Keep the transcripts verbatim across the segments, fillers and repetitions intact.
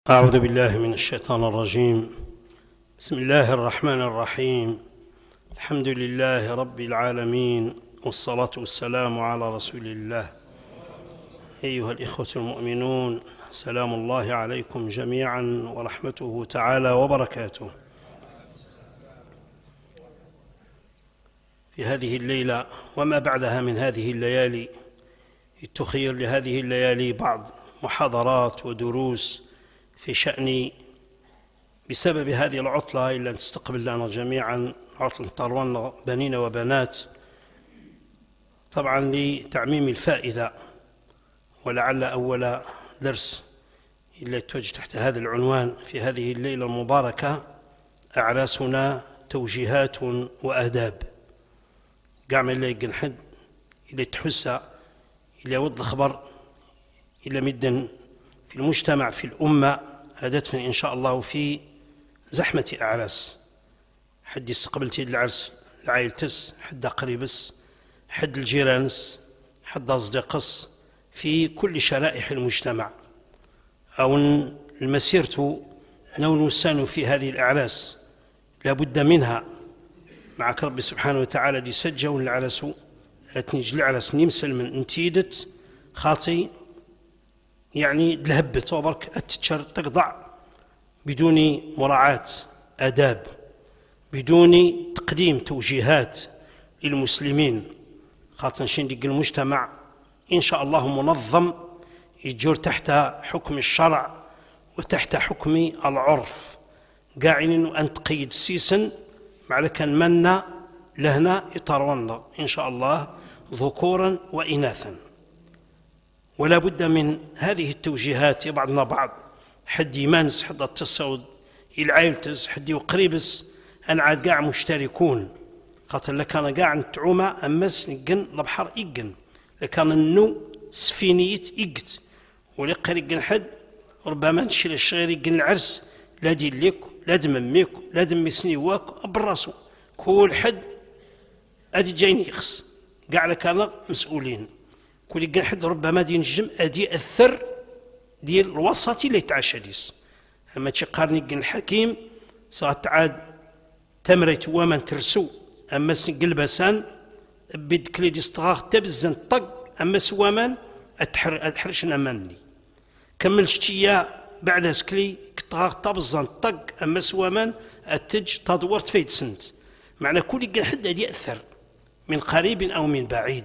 أعوذ بالله من الشيطان الرجيم. بسم الله الرحمن الرحيم. الحمد لله رب العالمين، والصلاة والسلام على رسول الله. أيها الإخوة المؤمنون، سلام الله عليكم جميعا ورحمته تعالى وبركاته. في هذه الليلة وما بعدها من هذه الليالي تخير لهذه الليالي بعض محاضرات ودروس في شأن بسبب هذه العطلة إلا أن تستقبل لنا جميعا عطلة طروان بنين وبنات، طبعا لتعميم الفائدة. ولعل أول درس إلا يتوجه تحت هذا العنوان في هذه الليلة المباركة: أعراسنا توجيهات وآداب. قاع ما إلا يقن حد إلا تحس إلا يود الخبر إلا مدا في المجتمع في الأمة هدفنا إن شاء الله في زحمة أعراس. حد يستقبل تيد العرس العائلتس، حد قريبس، حد الجيرانس، حد أصدقس في كل شرائح المجتمع. أو المسيرة نون وسان في هذه الأعراس لابد منها معك ربي سبحانه وتعالى دي سجوا العرس أتنيج العرس نمسل من انتيدت خاطي يعني لهبت وبرك أتتشر تقضع بدون مراعاة آداب، بدون تقديم توجيهات للمسلمين. خاطر شندق المجتمع إن شاء الله منظم يجور تحت حكم الشرع وتحت حكم العرف، قاعدين أن تقيد سيسا مع كان منا لهنا يطرونا إن شاء الله ذكورا وإناثا. ولا بد من هذه التوجيهات. بعضنا بعض حد يمانس حد التصود العائلتس حد يقريبس أن عاد قاع مشتركون. خاطر لكان قاع نتعوما أمس نقن البحر إقن لكان النو سفينيت إقت ولقى يقن حد ربما نشيل الشغير يقن العرس لا دي ليك لا دمميك لا دمي سنيواك براسو كل حد أدي جايني يخص قاع لكان مسؤولين. كل يقن حد ربما دي نجم أدي أثر ديال الوسط اللي يتعشى ديس. أما تشقارني يقن الحكيم صارت عاد تمريت ومن ترسو أما سنقلبسان بيد كلي دي استغاغ تبزن طق أما سوامان أتحر أتحرش أماني كمل شتيا بعد سكلي كتغاغ تبزن طق أما سوامان أتج تدور تفيد سنت. معنى كل يقن حد أدي يأثر من قريب أو من بعيد.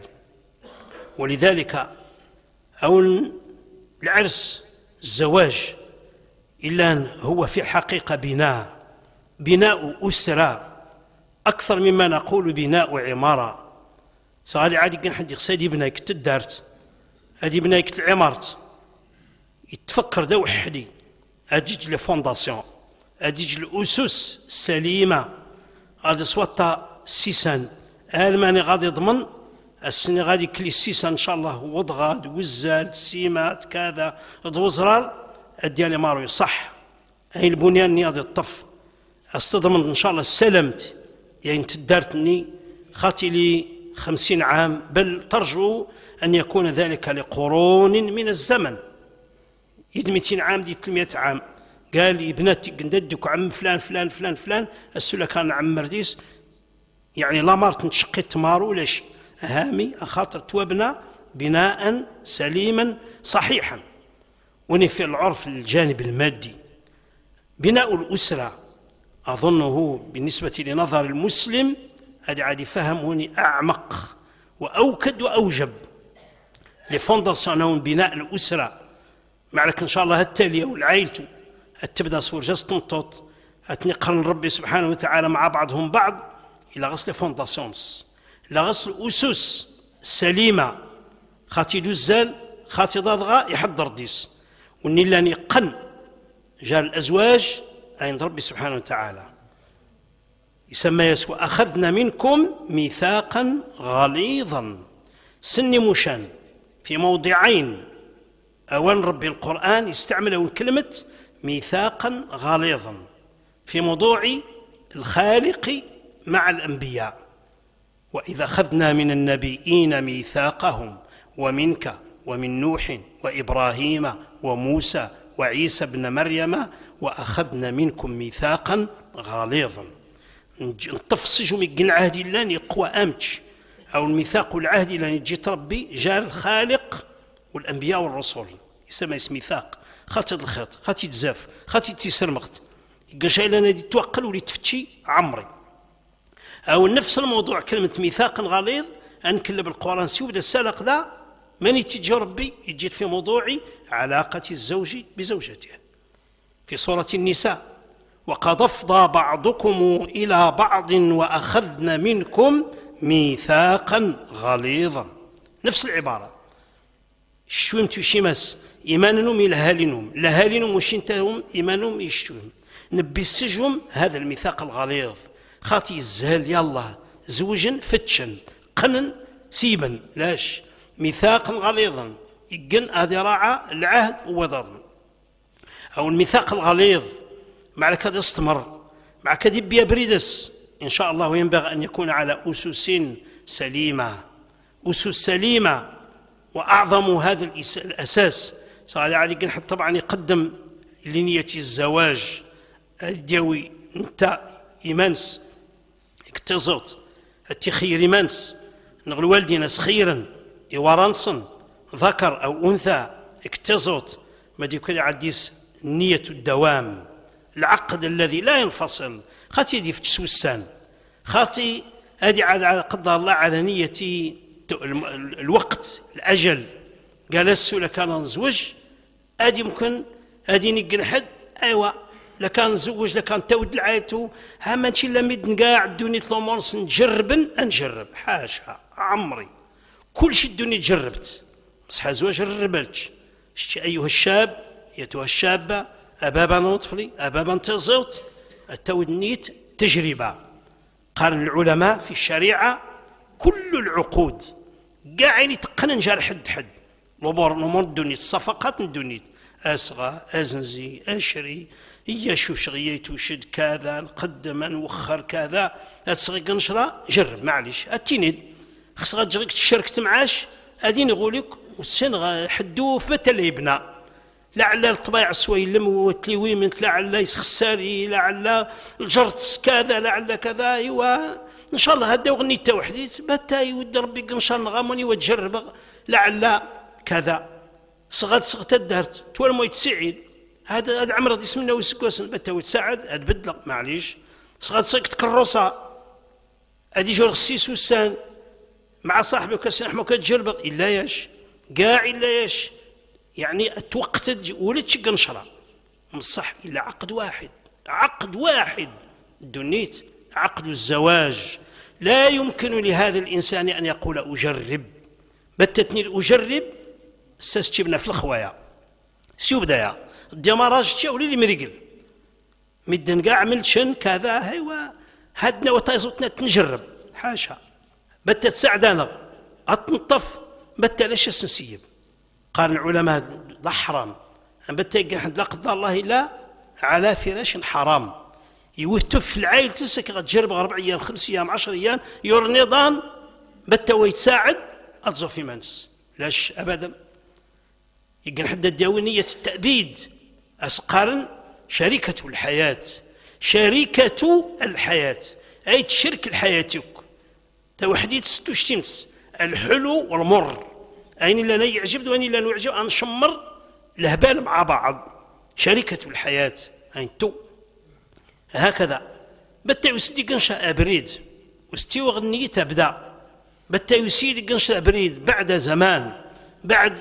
ولذلك أو العرس الزواج إلا هو في الحقيقة بناء بناء أسرة أكثر مما نقول بناء عمارة. سؤالي عادي كان حد يقصد يبناك تدارت هذه بنايك العمارت يتفكر دا وحدي أجيج لي فونداسيون أجيج الأسس سليمة غادي صوتا سيسان ألماني غادي يضمن السنة غادي كلي السيسان إن شاء الله وضغاد وزال سيمات كذا دوزرال الديالي مارو صح. أي البنيان نياضي الطف استضمن إن شاء الله سلمت يعني تدارتني خاتي لي خمسين عام، بل ترجو أن يكون ذلك لقرون من الزمن يد مئتين عام دي ثلاثمئة عام. قال لي بناتي قنددك عم فلان فلان فلان فلان السلة كان عم مرديس يعني لا مارت نشقيت مارو ولا شيء هامي أخاطر توبنا بناء سليما صحيحا. ونفي العرف الجانب المادي بناء الأسرة أظنه بالنسبة لنظر المسلم هذا عادي فهم هوني أعمق وأوكد وأوجب لفونداسيون بناء الأسرة. معلك إن شاء الله التالية والعائلة تبدأ صور جست تنطط أتنقرن ربي سبحانه وتعالى مع بعضهم بعض إلى غسل فونداسيونس إلى غسل أسس سليمة خاتي دوزال خاتي ضاضغا يحضر ديس ونيلاني قن جاء الأزواج عند ربي سبحانه وتعالى يسمى يسوى أخذنا منكم ميثاقا غليظا. سني مشان في موضعين أوان ربي القرآن يستعمل كلمة ميثاقا غليظا في موضوع الخالق مع الأنبياء. وإذا أخذنا من النبيين ميثاقهم ومنك ومن نوح وإبراهيم وموسى وعيسى ابن مريم وأخذنا منكم ميثاقا غليظا. نتفصجوا من عهد الله يقوى أمتش أو الميثاق العهد لأن جيت ربي جار الخالق والأنبياء والرسول يسمى اسم ميثاق خاطي الخيط خاطي تزاف خاطي تيسرمغت قشاي لنا دي توقل ولي تفتشي عمري أو نفس الموضوع كلمة ميثاق غليظ أنكلب القرآن سيوبدا السلق ذا من يتجي ربي يجي في موضوع علاقة الزوج بزوجته في سورة النساء وقد أفضى بعضكم إلى بعض وأخذن منكم ميثاقا غليظا نفس العبارة شوم تشيمس إيمانهم لهالنهم لهالنهم وشنتهم إيمانهم يشتوم نبي السجهم هذا الميثاق الغليظ خاطي الزهل يلا زوجا فتشا قنن سيبا لاش ميثاقا غليظا يقن أذراع العهد وضرن أو الميثاق الغليظ مع كذا استمر مع كذا بيبريدس إن شاء الله ينبغي أن يكون على أسس سليمة أسس سليمة وأعظم هذا الأساس صار عليك نحط طبعا يقدم لنية الزواج الديوي انت إيمانس اكتزوت التخير إيمانس نغل والدينا سخيرا إورانصن ذكر أو أنثى اكتزوت ما دي كده عديس نية الدوام العقد الذي لا ينفصل خاطي دي في تسوسان خاطي هذه على قدر الله على نية الوقت الأجل جلست لكان نزوج هذه ممكن هذه نقل حد أيوة لكان نزوج لكان تود العيتو ها ماشي لا ميد نقاع الدنيا طومونس نجربن نجرب حاشا عمري كل شيء الدنيا جربت بصح زواج الربلتش شتي أيها الشاب أيتها الشابة أبابا نطفلي أبابا تزوت التود نيت تجربة قال العلماء في الشريعة كل العقود قاعد يتقنن جار حد حد الأمور الأمور الدنيا الصفقات الدنيا أصغى أزنزي أشري يشوش غيتو شد كذا نقدم نوخر كذا أتصغي قنشرة جرب معليش التينيد خص غتجريك تشاركت معاش هادي نقول لك والسن حدوف متى اللي يبنى لعل الطبيعة السويلم وتلوي لعل يسخساري لعل الجرت كذا لعل كذا ايوا ان شاء الله هدا وغني تا وحدي باتا يود ربي قنشان غاموني وتجرب لعل كذا صغت صغت الدهرت تولى ما يتسعد هذا هذا عمر دي اسمنا ويسكوسن باتا ويتساعد هاد بدل معليش صغت صغت كروسه هادي جور السيس والسان مع صاحبي وكاسن حمو كتجرب الا ياش كاع الا ياش يعني توقتت ولدش قنشرة مصح إلا عقد واحد عقد واحد دنيت عقد الزواج لا يمكن لهذا الإنسان أن يقول أجرب بتتني أجرب ساستبنا في الخوايا سيو بدايا الدمراج تشاولي لي مريقل مدن كاع عملت شن كذا هيوا هادنا وتايزوتنا تنجرب حاشا بتت سعدانا أتنطف بتا لاش سنسيب قال العلماء لا حرام بتيقن حد لا قدر الله لا على فراش حرام يوتف في العائل تسك غتجرب أربع أيام خمس أيام عشر أيام يور نظام بتا ويتساعد أتزو في منس لاش أبدا يقن حد الداوي نية التأبيد أسقارن شركة الحياة شركة الحياة أي تشرك الحياتك توحديت ستو شتمس الحلو والمر أين اللي أنا يعجبني وأين اللي أنا يعجب أن نشمر الهبال مع بعض شركة الحياة أين تو هكذا بتا يسدي قنشة أبريد واستوى غنية تبدأ بتا يسيد قنشة أبريد بعد زمان بعد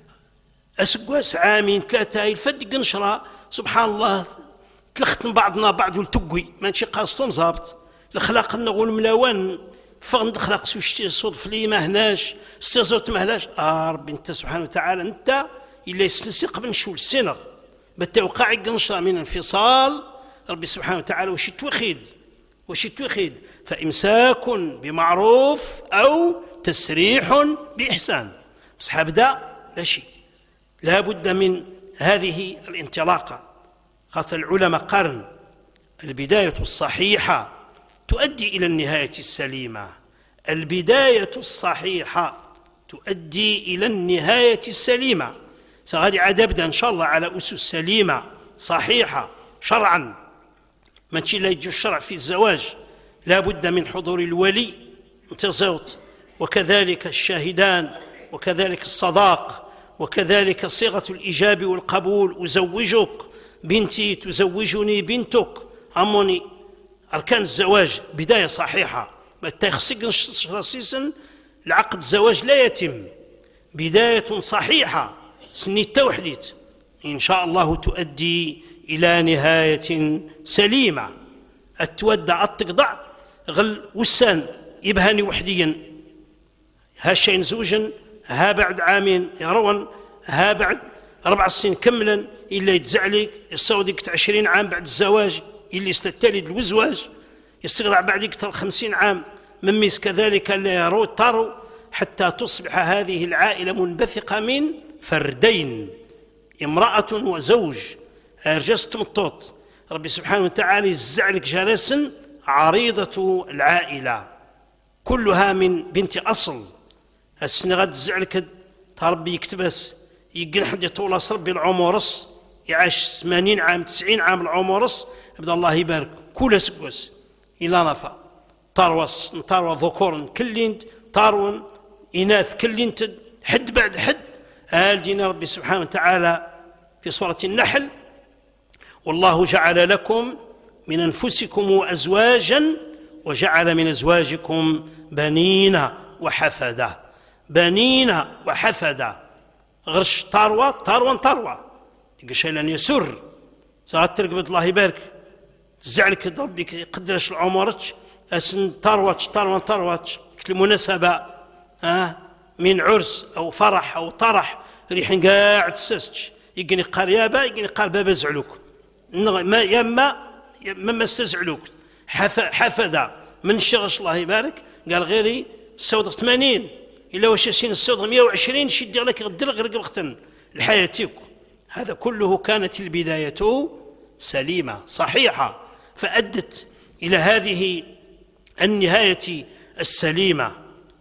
أسقواس عامين ثلاثة يفد قنشرة سبحان الله تلختم بعضنا بعض والتقوي ما نشي قاصتهم زابط الأخلاق نقول ملاوان فغن خلق سوشتي صدف لي ما هناش استزرت ما هناش آه ربي انت سبحانه وتعالى انت الا يستنسق بن شو السنه بتوقع قنشره من انفصال ربي سبحانه وتعالى وش توخيد وش توخيد فامساك بمعروف او تسريح باحسان بس حبدا لا شيء لا بد من هذه الانطلاقه خاطر العلماء قرن البدايه الصحيحه تؤدي إلى النهاية السليمة البداية الصحيحة تؤدي إلى النهاية السليمة سغادي عاد أبدأ إن شاء الله على أسس سليمة صحيحة شرعا. ماشي لا يجوز الشرع في الزواج، لا بد من حضور الولي متزوت، وكذلك الشاهدان، وكذلك الصداق، وكذلك صيغة الإيجاب والقبول. أزوجك بنتي، تزوجني بنتك، أموني. أركان الزواج بداية صحيحة، التخصيص رصيصا العقد الزواج لا يتم. بداية صحيحة سني التوحديت إن شاء الله تؤدي إلى نهاية سليمة. التودع التقضع غل وسان يبهاني وحديا، ها شين زوجا، ها بعد عامين يرون، ها بعد أربع سنين كملا إلا يتزعلي يصودك عشرين عام بعد الزواج، اللي يستتلد الوزواج يستغرع بعد أكثر خمسين عام. مميز كذلك لا يرو تارو حتى تصبح هذه العائلة منبثقة من فردين، امرأة وزوج. أرجست مطوط ربي سبحانه وتعالى يزعلك جلسا عريضة العائلة كلها من بنت أصل. السنة غاد تزعلك تربي يكتبس يقل حد يطول ربي العمرس يعيش ثمانين عام تسعين عام العمرس، يبدا الله يبارك كل سكوس إلى نفا طاروس طاروا ذكور كلين طارون إناث كلين حد بعد حد. آل دين ربي سبحانه وتعالى في سورة النحل: والله جعل لكم من أنفسكم أزواجا وجعل من أزواجكم بنين وحفدة. بنين وحفدة غرش طاروة طاروة طاروة يقشي لن يسر ساعات ترقبت الله يبارك تزعلك ربي يقدرش العمرك أسن طاروة طاروة طاروة المناسبة آه من عرس أو فرح أو طرح ريحين قاعد سستش يقني قريابة يقني قربابة زعلوك ما يما ما استزعلوك حفدة من شغش الله يبارك قال غيري السودة ثمانين إلا واش يسين السودة مئة وعشرين شدي لك غدر غرق وقتا لحياتك. هذا كله كانت البداية سليمة صحيحة فأدت إلى هذه النهاية السليمة.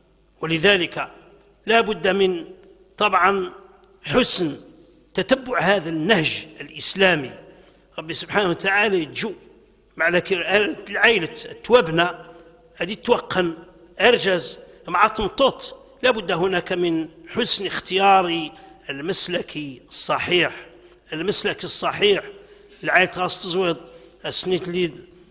ولذلك لا بد من طبعا حسن تتبع هذا النهج الإسلامي. ربي سبحانه وتعالى يجو مع العائلة توابنا هذه توقن أرجز مع تمطوط. لا بد هناك من حسن اختيار المسلك الصحيح. المسلك الصحيح العائلة غاس تزويد السنين اللي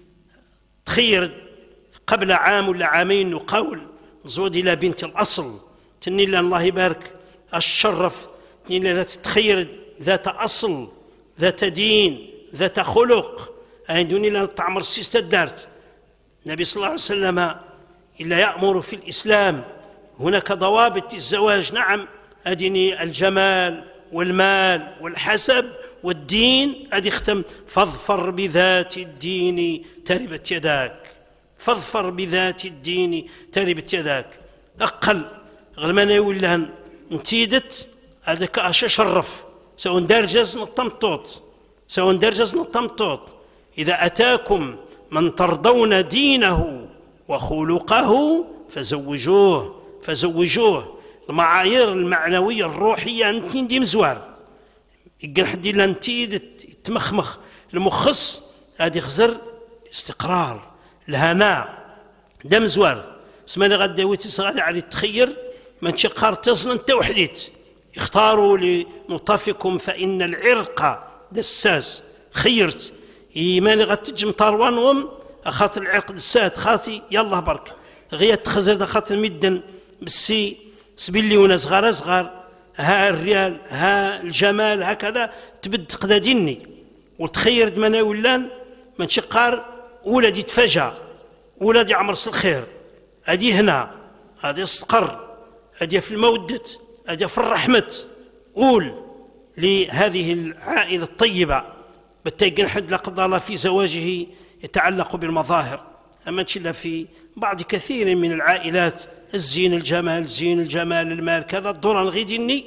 تخير قبل عام ولا عامين نقول زود إلى بنت الأصل تني لأن الله يبارك الشرف تني لا تتخير ذات أصل ذات دين ذات خلق أيدوني لأن تعمر السيستة دارت. النبي صلى الله عليه وسلم إلا يأمر في الإسلام هناك ضوابط الزواج. نعم أدني الجمال والمال والحسب والدين أدي اختم فاظفر بذات الدين تربت يداك. فاظفر بذات الدين تربت يداك. أقل غلمان يولان نتيدت هذاك أشا شرف سواء درجز نطمطوط سواء درجز نطمطوط. إذا أتاكم من ترضون دينه وخلقه فزوجوه فزوجوه. المعايير المعنوية الروحية نتين دي مزوار يقول حد إلا نتيد تمخمخ المخص هذه خزر استقرار الهناء دم زوار. سماني غدا ويتي صغالي على التخير من شقار تصن انت وحديت اختاروا لنطفكم فإن العرق دساس خيرت إيماني غد تجم طاروانهم أخاطر العرق دسات خاطي يلا برك غيات خزر خاطر مدن بالسي سبيلي ونا صغار صغار ها الريال ها الجمال هكذا تبد قداديني وتخير دمنا ولان من شقار ولدي تفجع ولدي عمرس الخير هذه هنا هذه الصقر هذه في المودة هذه في الرحمة. قول لهذه العائلة الطيبة بالتيقن حد لا قدر الله في زواجه يتعلق بالمظاهر. أما تشلا في بعض كثير من العائلات الزين الجمال زين الجمال المال كذا الدور الغيديني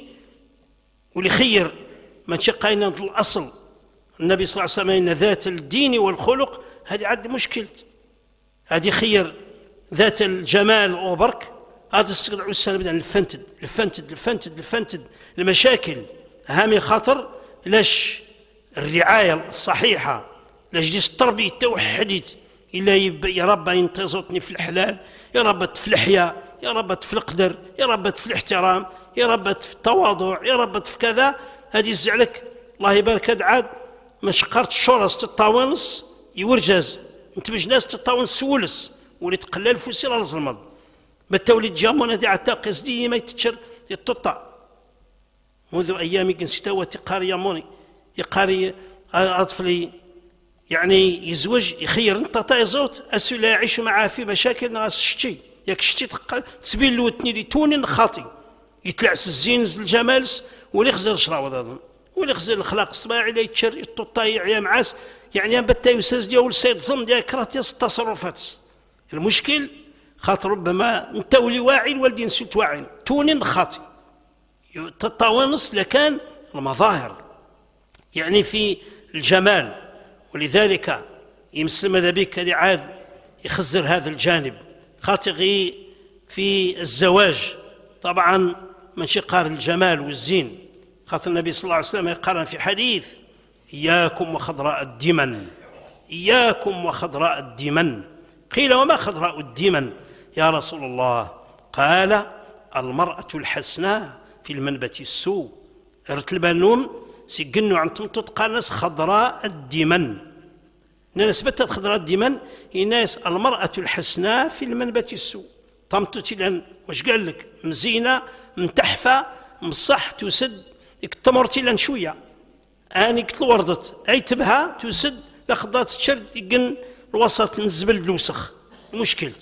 ولخير من شقين الأصل. النبي صلى الله عليه وسلم إن ذات الدين والخلق هذه عد مشكلة. هذه خير ذات الجمال وبرك هذا السقط عسان بدأ الفنتد الفنتد الفنتد الفنتد المشاكل هامي خاطر لاش الرعاية الصحيحة لاجلس التربية توحدت إلا يا رب ينتظرني في الحلال، يا رب في الحياء، يا رب في القدر، يا رب في الاحترام، يا رب في التواضع، يا رب في كذا. هذه الزعلك الله يبارك هاد عاد ما شقرت الشرس تطاونس يورجز انت باش ناس تطاونس سولس ولي تقلل فوسير على الزلمض بتولي جامونا دي عتا قصدي ما يتشر يتطع منذ ايام كنسيتا وتقاري ياموني يقاري اطفلي يعني يزوج يخير انت تايزوت اسو لا يعيش معاه في مشاكل ناس شتي ياك شتي تسبيل لوتني لي توني خاطي يتلعس الزينز الجمالس ولي خزر شراوه هذا ولي خزر الاخلاق الصباعي لا يتشر يططايع يا معاس يعني بتا يساز ديال السيد ظن ديال كراتيس التصرفات. المشكل خاطر ربما انت ولي واعي الوالدين سلت واعي توني خاطي تطاونس لكان المظاهر يعني في الجمال، ولذلك يمسلم هذا بك هذه عاد يخزر هذا الجانب خاطر في الزواج طبعا من شقار الجمال والزين خاطر النبي صلى الله عليه وسلم يقارن في حديث إياكم وخضراء الدمن، إياكم وخضراء الدمن. قيل وما خضراء الدمن يا رسول الله؟ قال المرأة الحسناء في المنبت السوء. رت البنوم سيقنوا عن تمتط ناس خضراء الدمن، ناس بتت خضراء الدمن هي ناس المرأة الحسناء في المنبت السوء. طمتت لان واش قال لك مزينة متحفة مصح تسد التمرتي لان شوية اني قلت وردت اي تبها تسد لخضات تشرد يقن الوسط من الزبل الوسخ مشكل.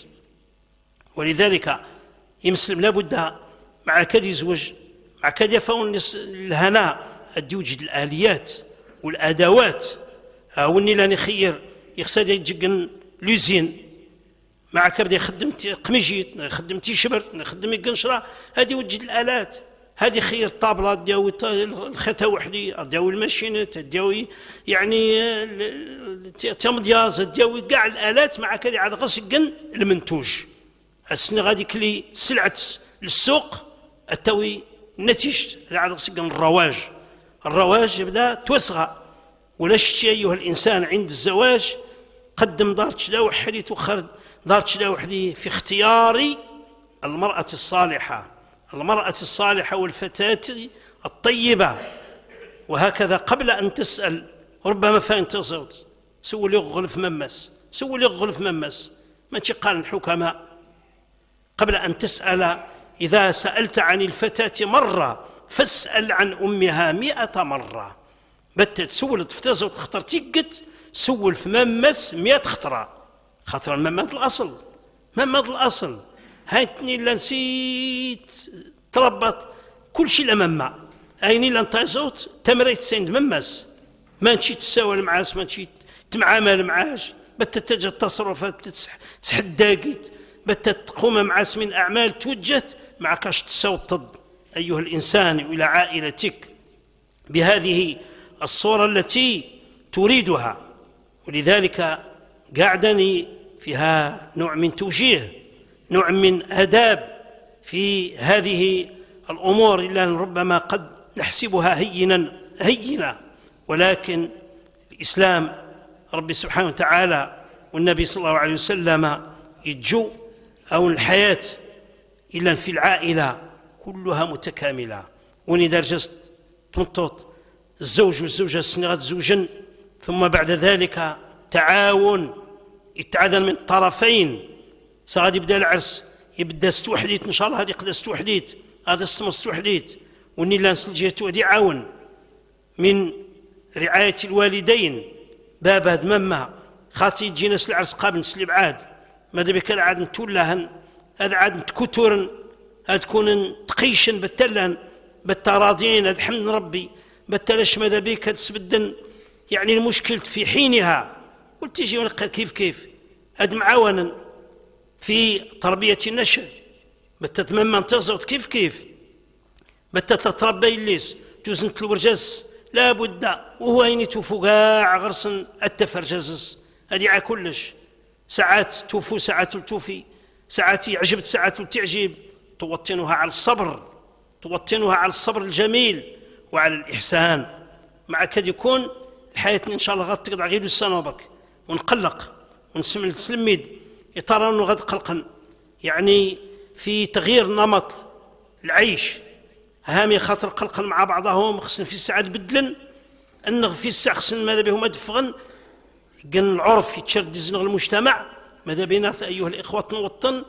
ولذلك يمسلم لابد مع كاد يزوج مع كاد يفون الهناء أدي يوجد الآليات والأدوات أوني لاني خير يخسد يجقن لوزين مع كبدا يخدم قميجيت يخدم تيشبرت يخدم قنشرة هذه يوجد الآلات هذه خير طابلة دياوي الخيطة وحدي دياوي الماشينات دياوي يعني تمضياز دياوي كاع الآلات مع كذا عاد غسقن المنتوج السنة غادي كلي سلعة للسوق التوي نتيجة عاد غسقن الرواج. الرواج يبدا توسغى ولا شتي أيها الإنسان عند الزواج قدم دار تشدا وحدي تخرج دار تشدا وحدي في اختيار المرأة الصالحة، المرأة الصالحة والفتاة الطيبة. وهكذا قبل أن تسأل ربما فانت صوت سول يغلف ممس سول يغلف ممس ما تقال الحكماء قبل أن تسأل إذا سألت عن الفتاة مرة فاسأل عن أمها مئة مرة. بتت سولت فتاة وتختار تيقت سول في ممس مئة خطرة خاطر ممات الأصل ممات الأصل هايتني لا نسيت تربط كل شيء لمما ايني لا نتازوت تمريت سند ممس ما نشي تساوى معاش ما نشي تمعامل معاش بتتجه التصرفات تحداقيت بتتقوم معاس من اعمال توجهت مع كاش تسوطد ايها الانسان الى عائلتك بهذه الصورة التي تريدها. ولذلك قاعدني فيها نوع من توجيه نوع من آداب في هذه الأمور إلا ربما قد نحسبها هينا هينة، ولكن الإسلام ربي سبحانه وتعالى والنبي صلى الله عليه وسلم يجو أو الحياة إلا في العائلة كلها متكاملة. وني درجة تمطط الزوج والزوجة السنغات زوجا ثم بعد ذلك تعاون يتعادل من الطرفين سغادي يبدا العرس يبدا ستوحديت ان شاء الله هذه قدا ستوحديت هذا السمر ستوحديت وني لانس الجهه هذه عاون من رعايه الوالدين باب هاد مما خاطي تجي ناس العرس قابل نسلي بعاد ماذا بك عاد نتولهن هذا عاد نتكثرن هاد تكون تقيشن بتلهن بالتراضين هاد حمد ربي بتلاش ماذا بك هاد سبدن يعني المشكل في حينها قلت تيجي ونلقى كيف كيف هاد معاونا في تربية النشء بتتمم تزوت كيف كيف بتتربى الليس توزنت الورجاز لا بد وهو أين توفو كاع غرسن التفرجاز هادي على كلش ساعات توفو ساعات توفي ساعات عجبت ساعات تعجب توطنها على الصبر توطنها على الصبر الجميل وعلى الإحسان. مع كد يكون الحياة إن شاء الله غاد تقطع غير السنة وبرك ونقلق ونسمع السلميد يطرن وغاد قلقا، يعني في تغيير نمط العيش هامي خاطر قلقا مع بعضهم خصن في الساعة بدلن أنغ في الساعة خصن ماذا بهم أدفغن قن العرف يتشرد زنغ المجتمع ماذا بينا أيها الإخوة نوطن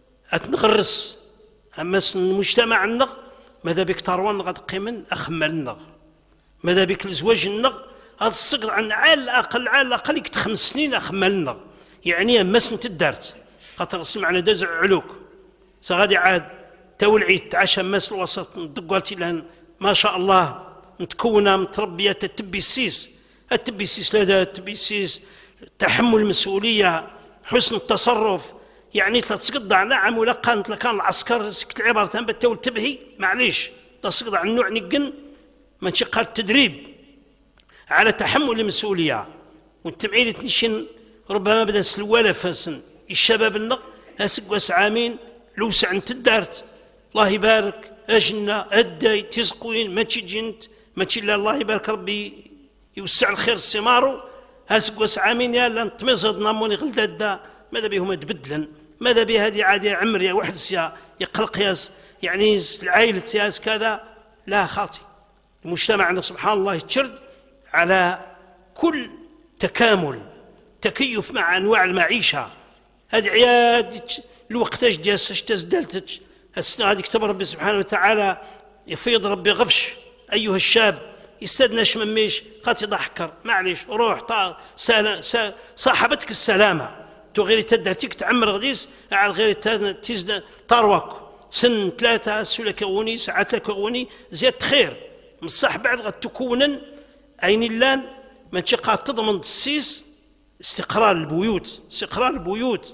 أتنغرس أما المجتمع النغ ماذا بك تروان غاد قيمن أخمل النغ ماذا بك الزواج النغ هذا الصقر عن عال الأقل عال الأقل يكت خمس سنين أخمل النغ يعني أما سنت الدارت خاطر سمعنا دزع علوك سغادي عاد تولعي تعشى ماس الوسط ندقوالتي لان ما شاء الله متكونه متربيه تتبي السيس التبي السيس لدى التبي السيس تحمل المسؤوليه حسن التصرف يعني تسقطع نعم ولا كانت كان العسكر سكت العباره تنبت تبهي معليش تسقطع النوع نقن من شق التدريب على تحمل المسؤوليه والتبعيد تنشن ربما بدا سلواله فاسن الشباب النق هسقوس عامين لو سعنت الدارت الله يبارك اجنا ادي تزقوين ما تجنت ما لا الله يبارك ربي يوسع الخير السمارو هسقوس عامين يا لا نتمزض ناموني غلدادا ماذا بهم تبدلن ماذا به هذه عاديه عمريه واحد سيا يقلق ياس يعني العائله ياس كذا لا خاطي المجتمع عندنا سبحان الله يتشرد على كل تكامل تكيف مع انواع المعيشه هذه عياد الوقت اش ديالس تزدلتش السنه هذه كتب ربي سبحانه وتعالى يفيض ربي غفش ايها الشاب يستدناش من ميش خاطي ضحكر معليش روح طا سال سال صاحبتك السلامه تو غير تدرتك تعمر غديس على غير تزد طاروك سن ثلاثه سولا كوني ساعات كوني زيادة خير من صح بعد غد تكونن عين اللان ما تشقى تضمن السيس استقرار البيوت استقرار البيوت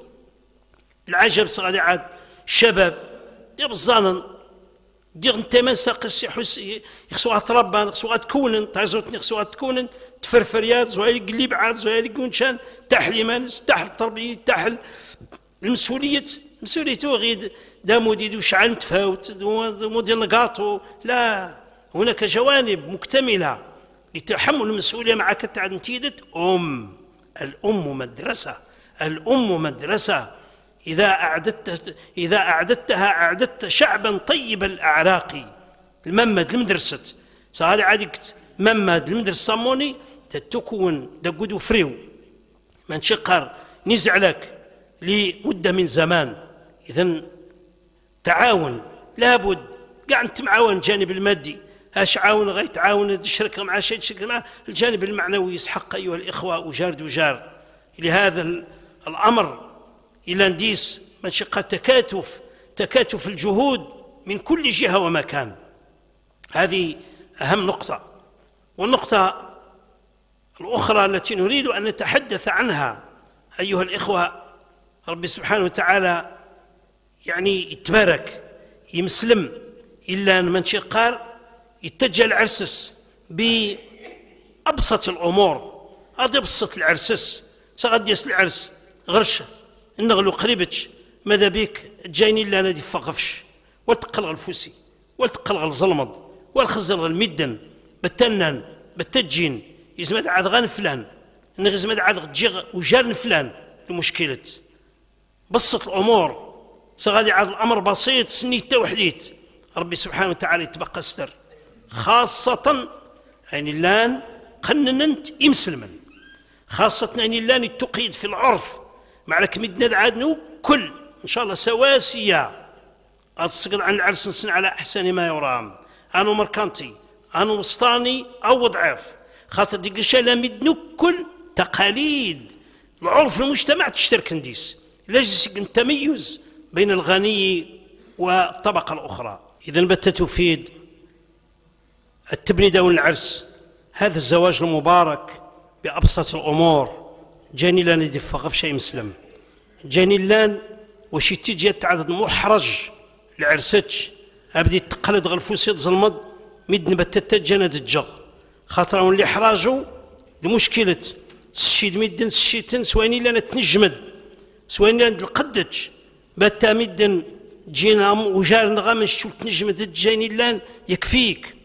العجب صغادي عاد شباب دير الظنن دير انت ما ساقس يحس يخصوها تربى يخصوها تكونن تعزوتني يخصوها تكونن تفرفريات زوالي قليب عاد زوالي كونشان تحل ايمانس تحل التربيه تحل المسؤوليه مسؤوليته غير دا مودي وشعل تفاوت مودي نقاطو لا هناك جوانب مكتمله لتحمل المسؤوليه معك تعد نتيدت ام الام مدرسه الام مدرسه إذا أعددت إذا أعددتها أعددت شعبا طيب الأعراق الممد المدرسة سهل عادك ممد المدرسة صموني تتكون دقودو فريو من شقر نزع لك لمدة من زمان إذن تعاون لابد قاعد معاون الجانب المادي اش عاون غير تعاون تشرك مع شيء تشرك مع الجانب المعنوي يسحق أيها الإخوة وجار وجار لهذا الأمر إلى نديس من شق تكاتف تكاتف الجهود من كل جهة ومكان. هذه أهم نقطة. والنقطة الأخرى التي نريد أن نتحدث عنها أيها الإخوة ربي سبحانه وتعالى يعني يتبارك يمسلم إلا من شقار يتجه العرسس بأبسط الأمور. هذا أبسط العرسس سغد يس العرس غرشه النغلو قريبتش ماذا بيك جايني الا انا دي فقفش والتقلغ الفوسي والتقلغ الظلمض والخزر المدن بتنن بتجين يزمد عاد غان فلان نغزمد عاد جيغ وجار فلان لمشكله بسط الامور سغادي عاد الامر بسيط سني توحديت ربي سبحانه وتعالى يتبقى ستر خاصه يعني الان قننت يمسلمن خاصه يعني الان التقيد في العرف مع كمدنا عادنو كل ان شاء الله سواسيه أتسقط عن العرس نسن على احسن ما يرام انا مركانتي انا وسطاني او ضعيف خاطر ديك الشيء لا مدنو كل تقاليد العرف المجتمع تشترك نديس لاجس التميز بين الغني والطبقه الاخرى. اذا بت تفيد التبني دون العرس هذا الزواج المبارك بابسط الامور جاني لان يدفق في شيء مسلم جاني لان وش تجي تعدد محرج لعرستش ابدي تقلد غلفوسيت ظلمض مدن بتتا جند الجغ خاطر اللي حراجو لمشكله الشيد مدن الشيتن سواني لان تنجمد سواني لان القدتش بتا مدن جينا وجار نغامش تنجمد جاني لان يكفيك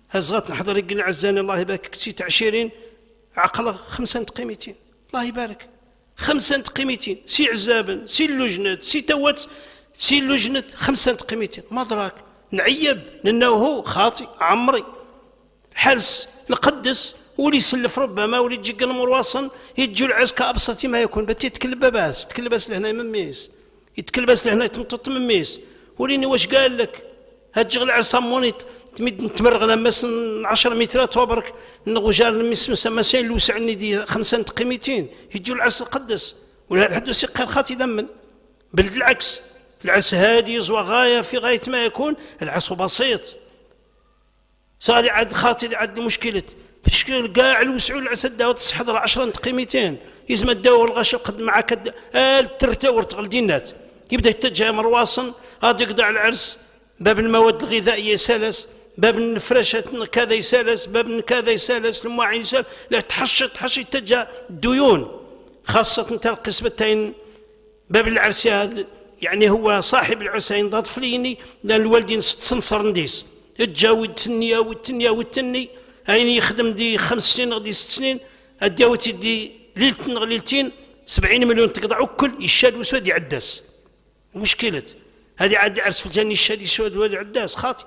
هزغت نحضر يقول عزاني الله يبارك كسي تعشيرين عقل خمسة قيمتين الله يبارك خمسة قيمتين سي عزابا سي اللجنات سي توات سي اللجنات خمسة قيمتين ما دراك نعيب لأنه هو خاطي عمري حلس لقدس ولي يسلف ربما ولي تجي المرواصن يجوا العز كأبسط ما يكون بتي يتكلب باس يتكلبس لهنا مميس يتكلبس لهنا يتمطط مميس وليني واش قال لك هتجي العرس صموني تمد تمرغ لمس عشرة مترات وبرك نغجال مس مسين لوسعني دي خمسة قيمتين يجوا العرس القدس ولا الحدث يقر خاطي دمن بل بالعكس العرس هادي وغايه في غايه ما يكون العرس بسيط صار عاد خاطي عاد مشكله مشكل كاع الوسعوا العرس داو تحضر عشرة قيمتين يزم الدواء والغش قد معك الترتور تغلدينات يبدا يتجه مرواصن غادي يقطع العرس باب المواد الغذائيه سلس باب الفراشات كذا يسلس باب كذا يسلس المواعين يسلس لا تحش تحش يتجه الديون خاصه انت القسمتين باب العرس يعني هو صاحب العرس ينضاف فليني لان الوالدين ستسنصر نديس تجاوي التنيه والتنيه والتني هايني يخدم دي خمس سنين غادي ست سنين الداوتي دي ليلتين ليلتين سبعين مليون تقطع كل يشاد وسود يعداس مشكلة هذه عاد عرس في الجنة الشاد يسود واد عداس خاطي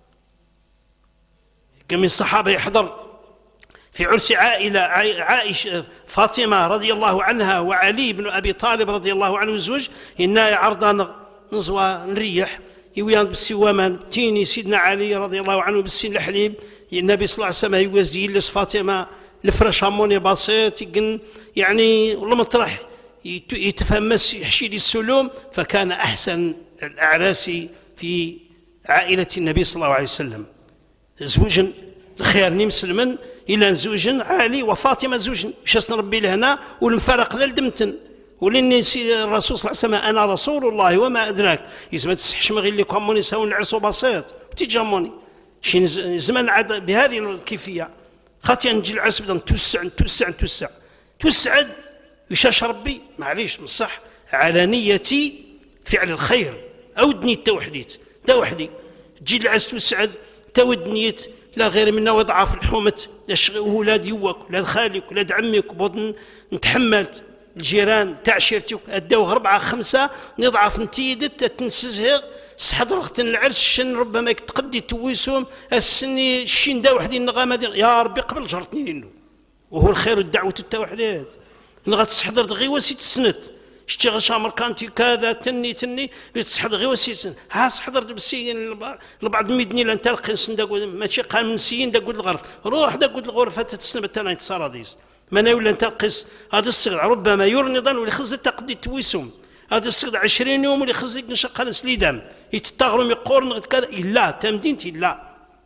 كم من الصحابة يحضر في عرس عائلة عائشة فاطمة رضي الله عنها وعلي بن أبي طالب رضي الله عنه الزوج إنا عرضا نزوى نريح يويان بالسوامان تيني سيدنا علي رضي الله عنه بالسن الحليب النبي صلى الله عليه وسلم يوزي لس فاطمة الفرش هاموني بسيط يعني والله مطرح يتفمس يحشي لي السلوم فكان أحسن الأعراس في عائلة النبي صلى الله عليه وسلم زوجا الخير مسلما إلى زوجا علي وفاطمة زوجا وش نربي لهنا والمفارق للدمتن ولاني الرسول صلى الله عليه وسلم انا رسول الله وما ادراك يزم تسحش ما غير لكم موني ساون العرس بسيط تيجاموني شي زمان عاد بهذه الكيفيه خاطي نجي العرس بدا نتوسع نتوسع نتوسع توسع يشاش ربي معليش بصح على نيتي فعل الخير اودني التوحديت دا وحدي تجي العرس توسع تود نيت لا غير منا وضعاف الحومه ولاد يوك ولاد خالك ولاد عمك بطن نتحملت الجيران تاع شيرتك اداو أربعة خمسة نضعف نتيدت تنسزهر سحضرت العرس الشن ربما تقدي تويسهم السني الشين دا وحدي النغامة يا ربي قبل جرتني لنو وهو الخير والدعوة التوحيد نغا تسحضر غير وسيت السنت شتي غشامر كانتي كذا تني تني تسحضر غير وسيت ها سحضرت بالسين لبعض ميدني لان تلقي سندا ماشي قام من سين دا قول الغرف روح دا قول الغرفة تتسنى تانا تصاراديس ما ولا تنقص هذا الصغر ربما يرنضا ولا خز تقدي تويسهم هذا الصغر عشرين يوم ولا خز نشق نسليدام يتطاغروا يقورن كذا الا تمدينتي لا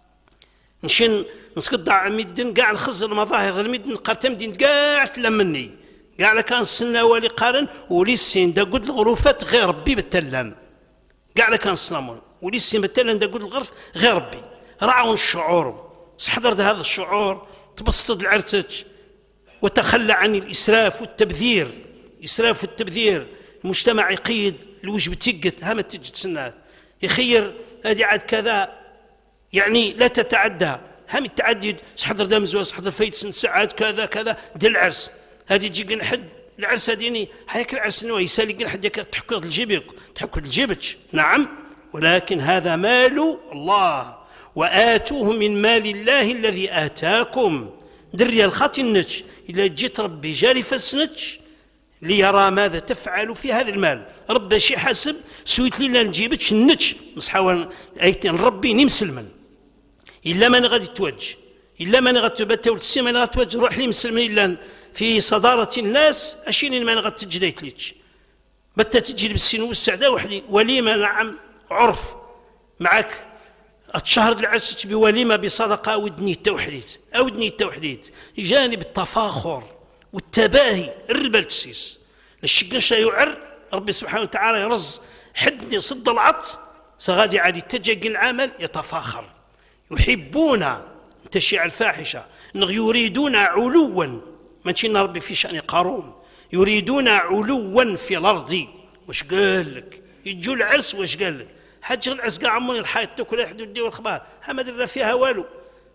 نشن نسقط ميدن كاع نخز المظاهر الميدن قال تمدين كاع تلمني كاع كان السنه ولي قارن ولي السين دا قد الغرفات غير ربي بالتلام كاع كان السلامون ولي السين بالتلام دا قد الغرف غير ربي راعون الشعور سحضر هذا الشعور تبسط العرتج وتخلى عن الإسراف والتبذير إسراف والتبذير المجتمع يقيد الوجب تيقت هما تجد سنات يخير هذه عاد كذا يعني لا تتعدى هم التعدي سحضر دام زواج سحضر فايت سن ساعات كذا كذا ديال العرس هذه تجي نحد العرس هذيني هيك العرس نوع يسالي نحد تحكوا لجيبك تحكوا لجيبك نعم ولكن هذا مال الله وآتوه من مال الله الذي آتاكم دري الخاطي النتش إلا جيت ربي جاري فسنتش ليرى ماذا تفعل في هذا المال ربي شي حسب سويت لي لا نجيبتش النتش مسحاول ايتين ربي نمسلمن الا من غادي توجه الا من غادي تبت ولد من غادي توجه روح لي مسلمين الا في صداره الناس اشين من غادي تجديت ليتش بتا تجي بالسن والسعده وحدي وليمه نعم عرف معك الشهر العرس بوليمه بصدقه ودني التوحيد اودني التوحيد جانب التفاخر والتباهي الربا التسيس الشقنشه يعر ربي سبحانه وتعالى يرز حدني صد العط سغادي عادي تجي العمل يتفاخر يحبون تشيع الفاحشه يريدون علوا ماشي ربي في شان قارون يريدون علوا في الارض واش قال لك يجوا العرس واش قال لك حاج العرس كاع عموني الحيط تاكل احد يديو الخبار ها ما درنا فيها والو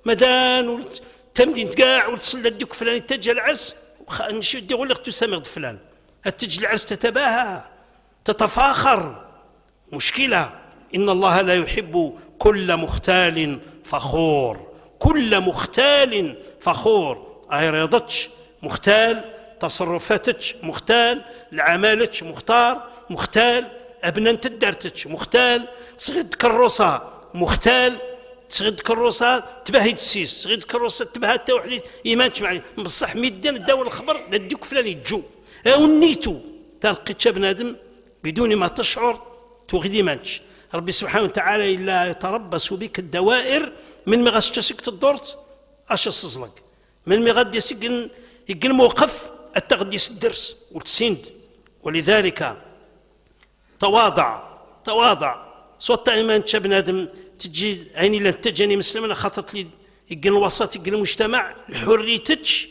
مدان تمدين كاع وتسلى دوك فلان يتجه العرس نشد يقول لك تسامغ فلان تجي العرس تتباهى تتفاخر. مشكلة. إن الله لا يحب كل مختال فخور. كل مختال فخور. أي رياضتش مختال، تصرفاتش مختال، العمالتش مختار مختال، أبنان تدارتش مختال، تغيد كروسة مختال، تغيد كروسة تباهي تسيس، تغيد كروسة تباهي تا وحدي إيمانش معي بصح ميدان داو الخبر نديك فلان يجو أو نيتو تلقيتش بنادم بدون ما تشعر تغدي مانش. ربي سبحانه وتعالى إلا يتربص بك الدوائر من ما غاش تسكت الدورت اش الصزلق من ما غادي يسجن يقل الموقف التغدي الدرس وتسند. ولذلك تواضع تواضع صوت ايمان بنادم تجي عيني لن تجاني مسلم خاطرت لي يقل الوسط يقل المجتمع حريتك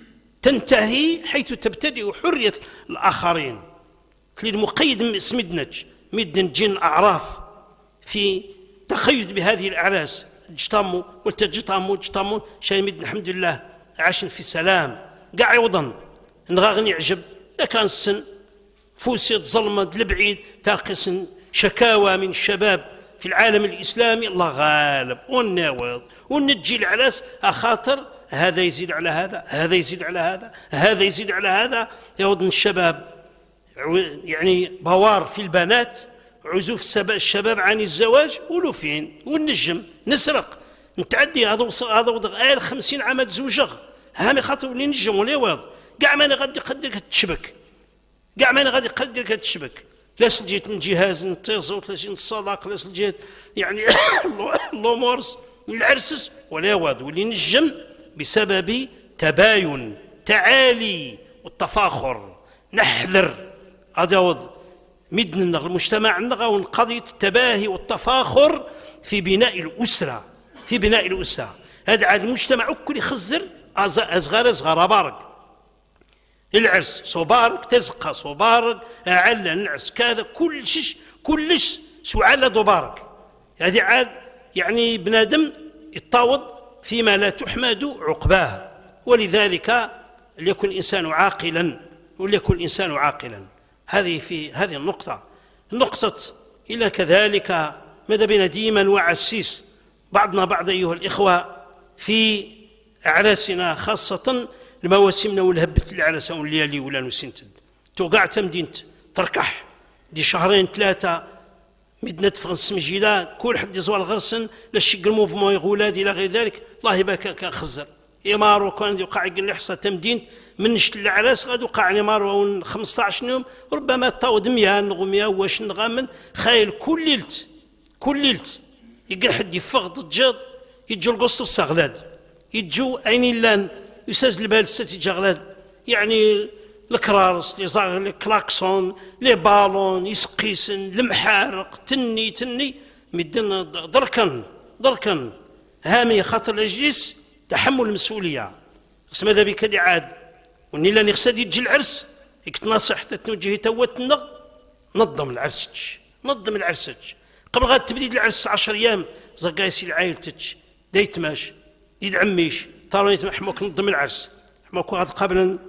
تنتهي حيث تبتدئ حريه الاخرين. تلي المقيد سمدنج مدن جن اعراف في تقيد بهذه الاعراس اجتموا والتجتموا اجتموا شاي مدن الحمد لله عاشن في سلام قاع يوضن نغاغني يعجب لا كان السن فوسيت ظلمة لبعيد تاقص شكاوى من الشباب في العالم الإسلامي الله غالب والناوض ونجي العلاس أخاطر هذا يزيد على هذا هذا يزيد على هذا هذا يزيد على هذا يوضن الشباب يعني بوار في البنات عزوف الشباب عن الزواج ولو فين ونجم نسرق نتعدي هذا هذا وضغ خمسين عام تزوجغ هامي خاطر ولي نجم ولا واض كاع ماني غادي يقدرك تشبك كاع ماني غادي يقدرك تشبك لا سلجيت من جهاز نتيزو لا سلجيت الصداق لا سلجيت يعني لومورس من العرسس ولا واض ولي نجم بسبب تباين تعالي والتفاخر. نحذر هذا مدن المجتمع نغاون قضية التباهي والتفاخر في بناء الأسرة في بناء الأسرة. هذا عاد المجتمع كل يخزر أصغر أصغر بارك العرس صبارك تزقى صبارك أعلى العرس كذا كلش كلش سعالة دوبارك. هذه عاد يعني بنادم يتطاوض فيما لا تحمد عقباه. ولذلك ليكن الإنسان عاقلا وليكن الإنسان عاقلا. هذه في هذه النقطة. النقطة إلى كذلك ماذا بنا ديما وعسيس بعضنا بعض أيها الإخوة في أعراسنا خاصة المواسمنا والهبت الأعراس والليالي ولا نسنتد توقع تمدينت تركح دي شهرين ثلاثة مدنا تفغنس مجيلة كل حد يزوال غرسن للشق الموفمون يغولاد إلى غير ذلك الله يبارك كان خزر إمارو كان يوقع يقول لي حصة تمدين من نشت العراس غادي وقع نمار خمسطاش يوم ربما طاود مية نغمية واش نغامن خايل كل ليلت كل ليلت يقل حد يفغض الجاد يجو القصة الصغلاد يجو عيني لان يساز البال ستي جغلاد يعني الكرارس لي زاغ لي كلاكسون لي بالون يسقيسن المحارق تني تني مدن دركن دركن هامي خاطر الاجلس تحمل المسؤوليه اسم هذا بك عاد وني لا نغسد يجي العرس يك تناصح تتوجهي توتنا نظم العرسك نظم العرسك قبل غاد تبدي العرس عشر ايام زقايسي لعائلتك ديت ماش يد عميش ترى حموك نظم العرس حموك غاد قبل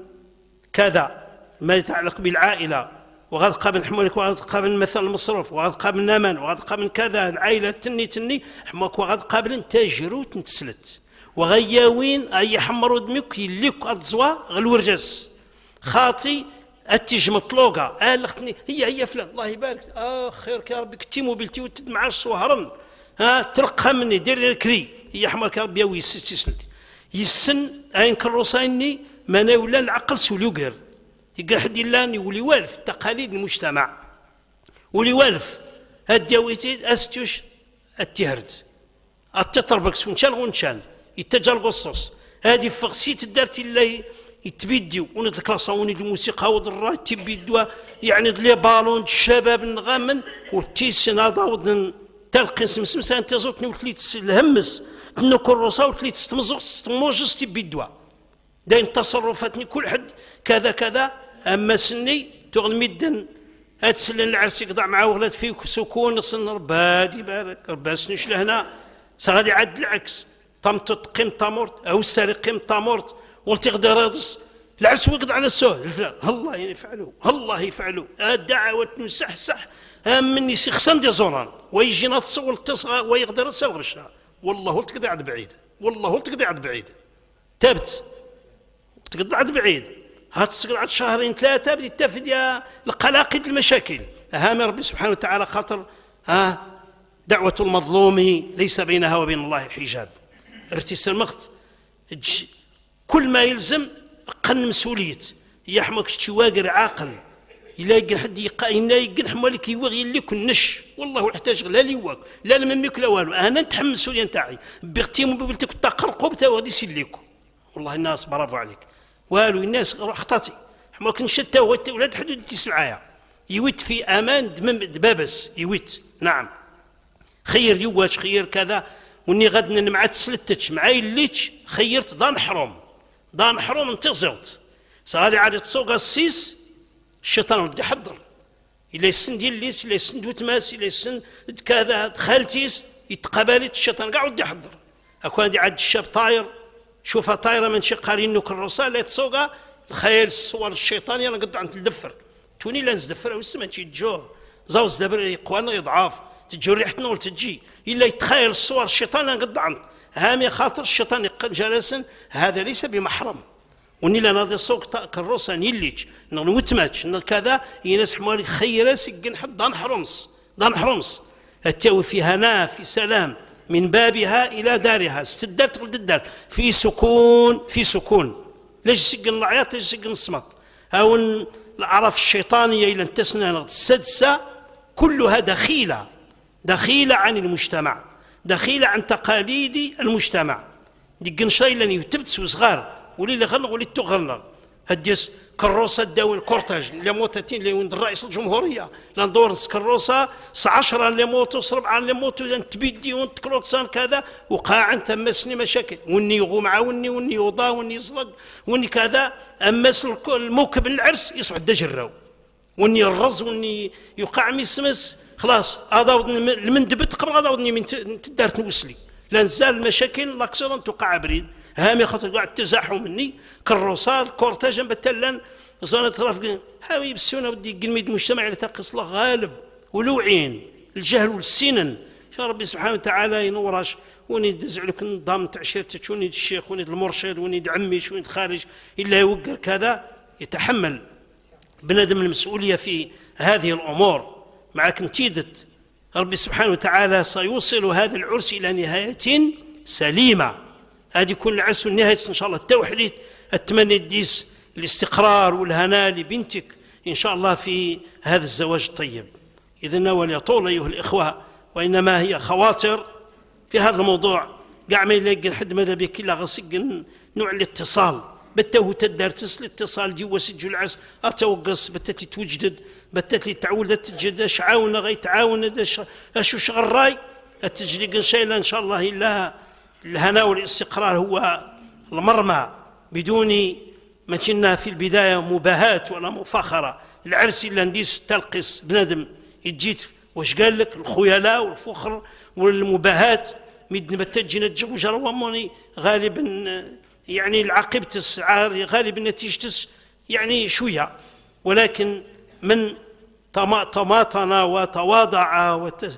كذا ما يتعلق بالعائله وغاد قابل حمولك وغاد قابل مثلا المصروف وغاد قابل نمن وغاد قابل كذا العائله تني تني حموك وغاد قابل تاجرو تنتسلت وغياوين اي حمروا دمك يليك اتزوا غالورجس خاطي اتج مطلوقه الختني هي هي فلان الله يبارك اه خيرك يا ربي كنتي موبيلتي وتد مع الصهرن ها ترقى مني دير الكري هي حمرك يا ربي ويسسلت يسن اين كروسايني ما ناولا العقل سوليوغر يقال حد لان يولي والف تقاليد المجتمع ولي والف هاد ديويتي استوش التهرت التطربك سونشان ونشان يتجا القصص هذه فغسيت الدارتي اللي يتبديو ونض الكلاسون الموسيقى وضرا تبدوا يعني لي بالون الشباب نغامن وتيسن هذا ودن تلقيس مسمسان تزوتني وتليت الهمس تنكروسا وتليت تمزق تموجس تبدوا داين تصرفاتني كل حد كذا كذا اما سني تغن مدن هتسلن العرس يقطع مع ولاد فيك سكون صن ربادي بارك رباسنيش لهنا سغادي عاد العكس طمطط قيم طامورت أو السارق قيم طامورت والتغدى رادس العرس وقد على السوء الفلان الله يفعلوا الله يفعلوا الدعوة مسحسح مني سخسن دي زوران ويجي نتصور تصغى ويقدر يتصل غشها والله تقدر عاد بعيد والله تقدر عاد بعيد تبت تقدر عاد بعيد هاتسقط عاد شهرين ثلاثة بدي تفدي القلاقل المشاكل أهام ربي سبحانه وتعالى خاطر ها دعوة المظلوم ليس بينها وبين الله حجاب ارتسال مخت كل ما يلزم قن مسؤولية يحمك شواقر عاقل يلاقي حد يقايم لا يقن حمالك يوغي اللي كنش والله يحتاج لا ليواك لا لممك لا والو انا نتحمل المسؤوليه نتاعي بغتيم بقولتك تقر قبته وغادي يسليكو والله الناس برافو عليك والو الناس خطاتي حماك نشتا ولاد حدود تسمعايا يويت في امان دبابس يويت نعم خير يواش خير كذا وني غادنا مع تسلتش معاي الليتش خيرت ضان حروم ضان حروم انت زغت غادي عاد تسوق السيس الشيطان ودي يحضر الا يسن ديال ليس الا يسن دوتماس الا يسن كذا خالتيس يتقابلت الشيطان كاع ودي يحضر اكو هادي عاد الشاب طاير شوفها طايره من شي قارين كروسه لا تسوقها الخيال الصور الشيطاني انا قد عند تدفر توني لا نزدفر وسما تيجوه زوز دابر يقوانا يضعاف تجي ريحتنا ولا تجي الا يتخيل الصور الشيطان انا قد عند هامي خاطر الشيطان جالسا هذا ليس بمحرم وني لا ناضي سوق كروسه نيليتش نوتماتش كذا يناس حماري خير سكن حد دان حرمص دان حرمص التاوي في هناء في سلام من بابها الى دارها استدار تقول الدار في سكون في سكون ليش سكن العياط ليش سكن الصمت او العرف الشيطانيه الى انتسنا السادسه كلها دخيله دخيله عن المجتمع دخيله عن تقاليد المجتمع ديك شيء لن يتبتس وصغار ولي اللي غنغ ولي تغنغ هديس كروسه داوي الكورتاج اللي موتتين اللي عند الرئيس الجمهوريه لندور كروسه عشرة اللي موتوا سبعة اللي موتوا تبيدي وانت كروكسان كذا وقاع انت مسني مشاكل وني يغو مع وني وني يوضا وني يصلق وني كذا امس الموكب العرس يصبح دجراو وني الرز وني يوقع ميسمس خلاص هذا المندبت قبل هذا ودني من تدار توسلي لا نزال المشاكل لاكسيدون توقع بريد هامي خاطر قاعد تزاحوا مني كروسات كورتاج بتلن زونه ترافق هاوي بالسونه ودي قلميد المجتمع اللي تقص له غالب ولوعين الجهل والسنن يا ربي سبحانه وتعالى ينورش وني دز عليك النظام تاع عشيرتك وني الشيخ وني المرشد وني عمي وني خارج الا يوقر كذا يتحمل بنادم المسؤوليه في هذه الامور مع كنتيدة ربي سبحانه وتعالى سيوصل هذا العرس الى نهايه سليمه هذه يكون العرس النهاية إن شاء الله التوحيد التمني الديس الاستقرار والهناء لبنتك إن شاء الله في هذا الزواج الطيب إذن ولا يطول أيها الإخوة وإنما هي خواطر في هذا الموضوع قاع ما يلاقي حد ماذا بك إلا غسق نوع الاتصال بتوه تدارتس الاتصال دي وسجل العرس أتوقص بتتي توجدد بتتي تعود تجد شعاون غي تعاون أشو شغل راي التجريق شيء إن شاء الله إلا الهناء والاستقرار هو المرمى بدون ما كنا في البداية مباهاة ولا مفاخرة العرس إلا نديس تلقس بنادم يجيت واش قال لك الخيلاء والفخر والمباهاة مد نبتجي نتجوج رواموني غالبا يعني العاقبة غالبا نتيجة يعني شوية ولكن من تماطن وتواضع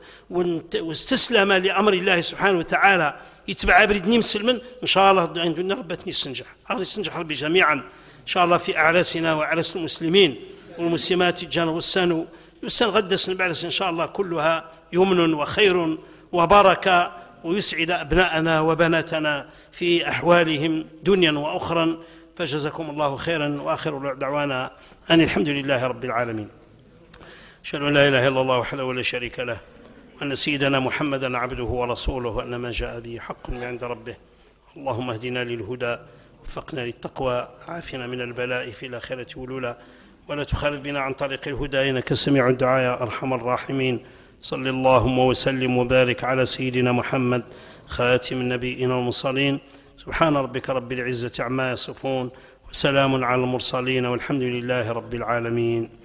واستسلم لأمر الله سبحانه وتعالى يتبع بريدني مسلما ان شاء الله عندنا ربتني السنجح الله يسنجح ربي جميعا ان شاء الله في اعراسنا واعراس المسلمين والمسلمات الجان والسن يسن غدس بعرس ان شاء الله كلها يمن وخير وبركه ويسعد ابناءنا وبناتنا في احوالهم دنيا واخرى فجزاكم الله خيرا واخر دعوانا ان الحمد لله رب العالمين اشهد ان لا اله الا الله وحده لا شريك له أن سيدنا محمدا عبده ورسوله وأن ما جاء به حق من عند ربه اللهم اهدنا للهدى وفقنا للتقوى عافنا من البلاء في الآخرة والأولى ولا تخالف بنا عن طريق الهدى إنك سميع الدعاء يا أرحم الراحمين صل اللهم وسلم وبارك على سيدنا محمد خاتم النبيين والمرسلين سبحان ربك رب العزة عما يصفون وسلام على المرسلين والحمد لله رب العالمين.